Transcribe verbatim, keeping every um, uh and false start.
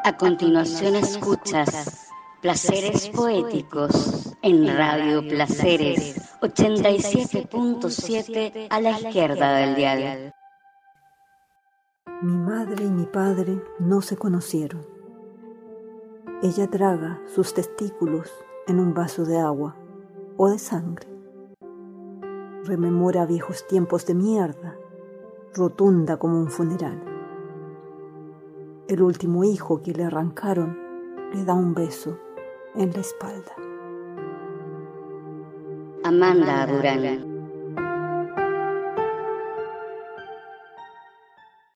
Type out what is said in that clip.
A continuación escuchas Placeres Poéticos en Radio Placeres ochenta y siete punto siete a la izquierda del dial. Mi madre y mi padre no se conocieron. Ella traga sus testículos en un vaso de agua o de sangre. Rememora viejos tiempos de mierda, rotunda como un funeral. El último hijo que le arrancaron le da un beso en la espalda. Amanda Durán.